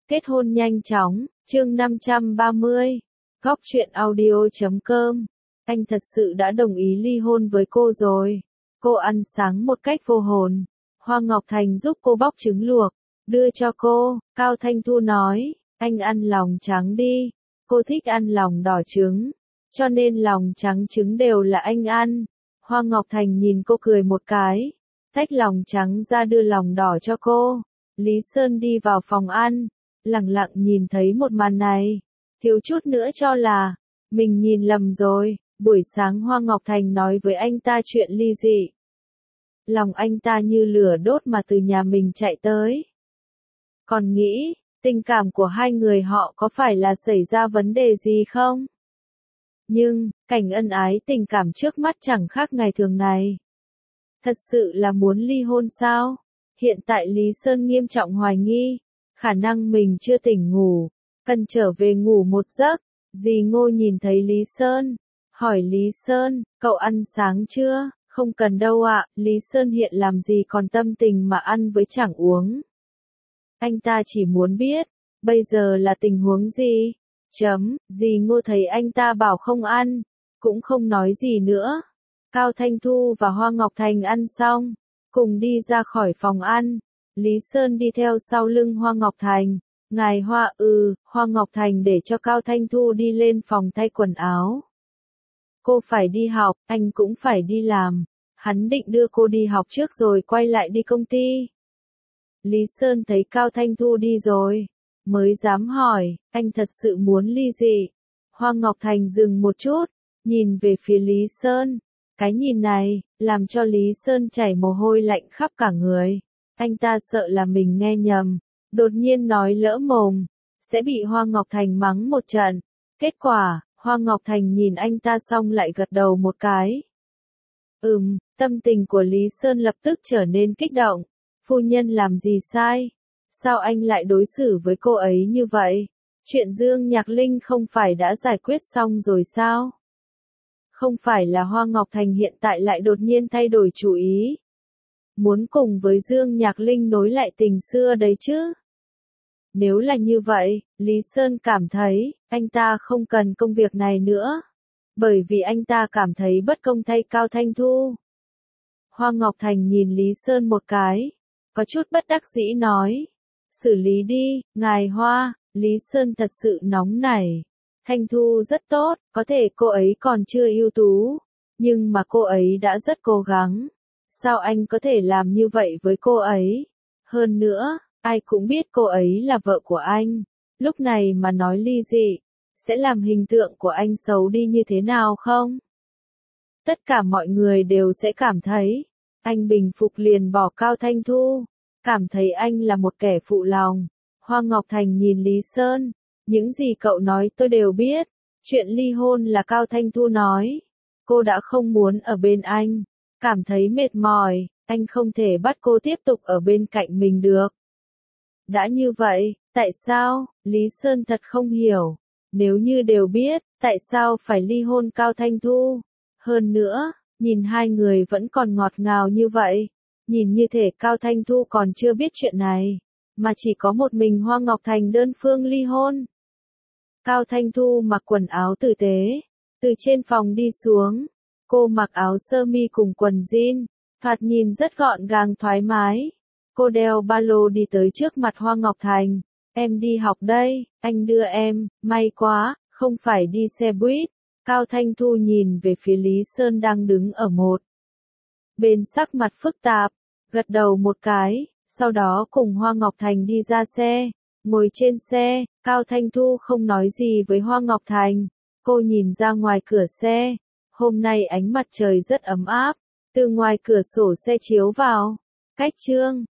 Kết hôn nhanh chóng, chương 530. Góc truyện audio.com. Anh thật sự đã đồng ý ly hôn với cô rồi. Cô ăn sáng một cách vô hồn. Hoa Ngọc Thành giúp cô bóc trứng luộc, đưa cho cô. Cao Thanh Thu nói, anh ăn lòng trắng đi. Cô thích ăn lòng đỏ trứng, cho nên lòng trắng trứng đều là anh ăn. Hoa Ngọc Thành nhìn cô cười một cái, tách lòng trắng ra đưa lòng đỏ cho cô. Lý Sơn đi vào phòng ăn, lặng lặng nhìn thấy một màn này, thiếu chút nữa cho là mình nhìn lầm rồi. Buổi sáng Hoa Ngọc Thành nói với anh ta chuyện ly dị. Lòng anh ta như lửa đốt mà từ nhà mình chạy tới. Còn nghĩ, tình cảm của hai người họ có phải là xảy ra vấn đề gì không? Nhưng, cảnh ân ái tình cảm trước mắt chẳng khác ngày thường này. Thật sự là muốn ly hôn sao? Hiện tại Lý Sơn nghiêm trọng hoài nghi, khả năng mình chưa tỉnh ngủ, cần trở về ngủ một giấc. Dì Ngô nhìn thấy Lý Sơn, hỏi Lý Sơn, cậu ăn sáng chưa? Không cần đâu ạ, Lý Sơn hiện làm gì còn tâm tình mà ăn với chẳng uống. Anh ta chỉ muốn biết, bây giờ là tình huống gì? Dì Ngô thấy anh ta bảo không ăn, cũng không nói gì nữa. Cao Thanh Thu và Hoa Ngọc Thành ăn xong, cùng đi ra khỏi phòng ăn. Lý Sơn đi theo sau lưng Hoa Ngọc Thành. Ngài Hoa Hoa Ngọc Thành để cho Cao Thanh Thu đi lên phòng thay quần áo. Cô phải đi học, anh cũng phải đi làm. Hắn định đưa cô đi học trước rồi quay lại đi công ty. Lý Sơn thấy Cao Thanh Thu đi rồi, mới dám hỏi, anh thật sự muốn ly dị? Hoa Ngọc Thành dừng một chút, nhìn về phía Lý Sơn. Cái nhìn này, làm cho Lý Sơn chảy mồ hôi lạnh khắp cả người. Anh ta sợ là mình nghe nhầm, đột nhiên nói lỡ mồm, sẽ bị Hoa Ngọc Thành mắng một trận. Kết quả, Hoa Ngọc Thành nhìn anh ta xong lại gật đầu một cái. Tâm tình của Lý Sơn lập tức trở nên kích động. Phu nhân làm gì sai? Sao anh lại đối xử với cô ấy như vậy? Chuyện Dương Nhạc Linh không phải đã giải quyết xong rồi sao? Không phải là Hoa Ngọc Thành hiện tại lại đột nhiên thay đổi chủ ý, muốn cùng với Dương Nhạc Linh nối lại tình xưa đấy chứ? Nếu là như vậy, Lý Sơn cảm thấy, anh ta không cần công việc này nữa. Bởi vì anh ta cảm thấy bất công thay Cao Thanh Thu. Hoa Ngọc Thành nhìn Lý Sơn một cái, có chút bất đắc dĩ nói. Xử lý đi, ngài Hoa. Lý Sơn thật sự nóng nảy. Thanh Thu rất tốt, có thể cô ấy còn chưa ưu tú, nhưng mà cô ấy đã rất cố gắng. Sao anh có thể làm như vậy với cô ấy? Hơn nữa, ai cũng biết cô ấy là vợ của anh. Lúc này mà nói ly dị, sẽ làm hình tượng của anh xấu đi như thế nào không? Tất cả mọi người đều sẽ cảm thấy, anh bình phục liền bỏ Cao Thanh Thu, cảm thấy anh là một kẻ phụ lòng. Hoa Ngọc Thành nhìn Lý Sơn, những gì cậu nói tôi đều biết, chuyện ly hôn là Cao Thanh Thu nói. Cô đã không muốn ở bên anh, cảm thấy mệt mỏi, anh không thể bắt cô tiếp tục ở bên cạnh mình được. Đã như vậy, tại sao? Lý Sơn thật không hiểu. Nếu như đều biết, tại sao phải ly hôn Cao Thanh Thu? Hơn nữa, nhìn hai người vẫn còn ngọt ngào như vậy. Nhìn như thể Cao Thanh Thu còn chưa biết chuyện này, mà chỉ có một mình Hoa Ngọc Thành đơn phương ly hôn. Cao Thanh Thu mặc quần áo tử tế, từ trên phòng đi xuống. Cô mặc áo sơ mi cùng quần jean, thoạt nhìn rất gọn gàng thoải mái. Cô đeo ba lô đi tới trước mặt Hoa Ngọc Thành. Em đi học đây, anh đưa em, may quá, không phải đi xe buýt. Cao Thanh Thu nhìn về phía Lý Sơn đang đứng ở một bên sắc mặt phức tạp, gật đầu một cái, sau đó cùng Hoa Ngọc Thành đi ra xe. Ngồi trên xe, Cao Thanh Thu không nói gì với Hoa Ngọc Thành. Cô nhìn ra ngoài cửa xe. Hôm nay ánh mặt trời rất ấm áp, từ ngoài cửa sổ xe chiếu vào. Cách chương